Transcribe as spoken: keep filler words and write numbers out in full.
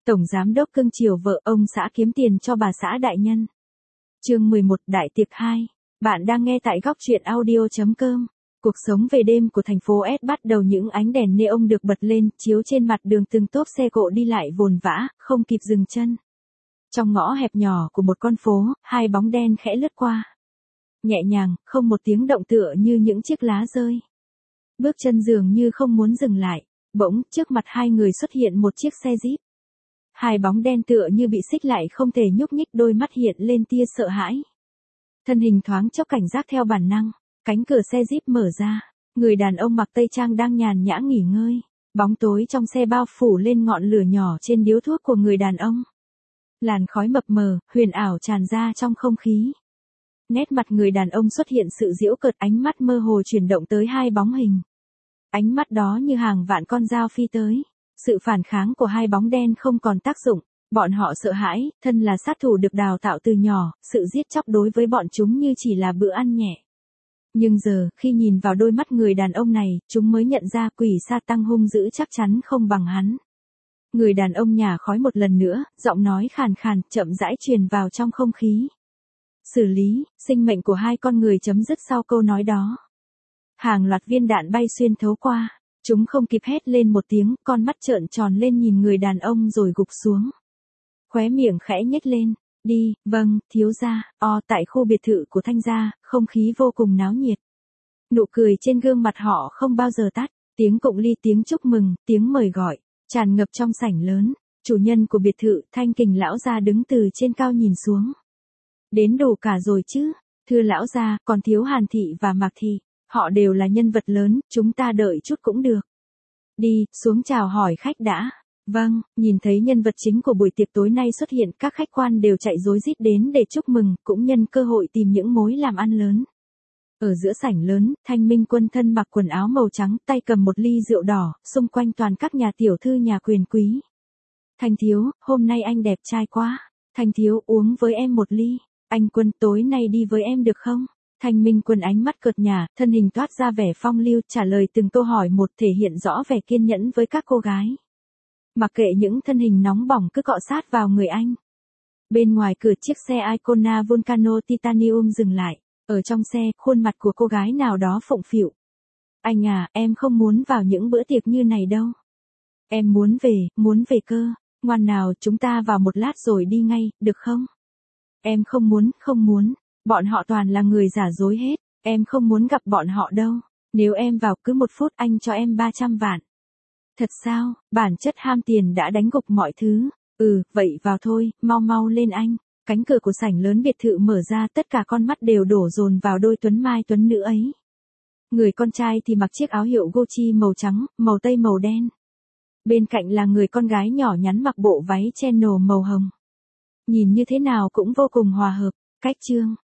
Tổng giám đốc cưng chiều vợ, ông xã kiếm tiền cho bà xã đại nhân. Chương mười một, Đại tiệc hai. Bạn đang nghe tại góc truyện audio chấm com. Cuộc sống về đêm của thành phố S bắt đầu, những ánh đèn neon được bật lên, chiếu trên mặt đường, từng tốp xe cộ đi lại vồn vã, không kịp dừng chân. Trong ngõ hẹp nhỏ của một con phố, hai bóng đen khẽ lướt qua. Nhẹ nhàng, không một tiếng động, tựa như những chiếc lá rơi. Bước chân dường như không muốn dừng lại, bỗng, trước mặt hai người xuất hiện một chiếc xe Jeep. Hai bóng đen tựa như bị xích lại không thể nhúc nhích, đôi mắt hiện lên tia sợ hãi. Thân hình thoáng chốc cảnh giác theo bản năng, cánh cửa xe Jeep mở ra, người đàn ông mặc tây trang đang nhàn nhã nghỉ ngơi. Bóng tối trong xe bao phủ lên ngọn lửa nhỏ trên điếu thuốc của người đàn ông. Làn khói mập mờ, huyền ảo tràn ra trong không khí. Nét mặt người đàn ông xuất hiện sự giễu cợt, ánh mắt mơ hồ chuyển động tới hai bóng hình. Ánh mắt đó như hàng vạn con dao phi tới. Sự phản kháng của hai bóng đen không còn tác dụng, bọn họ sợ hãi, thân là sát thủ được đào tạo từ nhỏ, sự giết chóc đối với bọn chúng như chỉ là bữa ăn nhẹ. Nhưng giờ, khi nhìn vào đôi mắt người đàn ông này, chúng mới nhận ra quỷ sa tăng hung dữ chắc chắn không bằng hắn. Người đàn ông nhả khói một lần nữa, giọng nói khàn khàn, chậm rãi truyền vào trong không khí. Xử lý, sinh mệnh của hai con người chấm dứt sau câu nói đó. Hàng loạt viên đạn bay xuyên thấu qua. Chúng không kịp hét lên một tiếng, con mắt trợn tròn lên nhìn người đàn ông rồi gục xuống. Khóe miệng khẽ nhếch lên, đi, vâng, thiếu gia, o tại khu biệt thự của Thanh gia, không khí vô cùng náo nhiệt. Nụ cười trên gương mặt họ không bao giờ tắt, tiếng cụng ly, tiếng chúc mừng, tiếng mời gọi, tràn ngập trong sảnh lớn. Chủ nhân của biệt thự, Thanh Kình lão gia đứng từ trên cao nhìn xuống. Đến đủ cả rồi chứ, thưa lão gia, còn thiếu Hàn thị và Mạc thị. Họ đều là nhân vật lớn, chúng ta đợi chút cũng được. Đi, xuống chào hỏi khách đã. Vâng, nhìn thấy nhân vật chính của buổi tiệc tối nay xuất hiện, các khách quan đều chạy rối rít đến để chúc mừng, cũng nhân cơ hội tìm những mối làm ăn lớn. Ở giữa sảnh lớn, Thanh Minh Quân thân mặc quần áo màu trắng, tay cầm một ly rượu đỏ, xung quanh toàn các nhà tiểu thư nhà quyền quý. Thanh thiếu, hôm nay anh đẹp trai quá. Thanh thiếu, uống với em một ly. Anh Quân, tối nay đi với em được không? Thanh Minh Quân ánh mắt cợt nhả, thân hình toát ra vẻ phong lưu, trả lời từng câu hỏi một, thể hiện rõ vẻ kiên nhẫn với các cô gái. Mặc kệ những thân hình nóng bỏng cứ cọ sát vào người anh. Bên ngoài cửa chiếc xe Icona Volcano Titanium dừng lại, ở trong xe, khuôn mặt của cô gái nào đó phụng phịu. Anh à, em không muốn vào những bữa tiệc như này đâu. Em muốn về, muốn về cơ, ngoan nào, chúng ta vào một lát rồi đi ngay, được không? Em không muốn, không muốn. Bọn họ toàn là người giả dối hết, em không muốn gặp bọn họ đâu. Nếu em vào cứ một phút anh cho em ba trăm vạn. Thật sao, bản chất ham tiền đã đánh gục mọi thứ. Ừ, vậy vào thôi, mau mau lên anh. Cánh cửa của sảnh lớn biệt thự mở ra, tất cả con mắt đều đổ dồn vào đôi tuấn mai tuấn nữ ấy. Người con trai thì mặc chiếc áo hiệu Gucci màu trắng, màu tây màu đen. Bên cạnh là người con gái nhỏ nhắn mặc bộ váy Chanel màu hồng. Nhìn như thế nào cũng vô cùng hòa hợp. Cách chương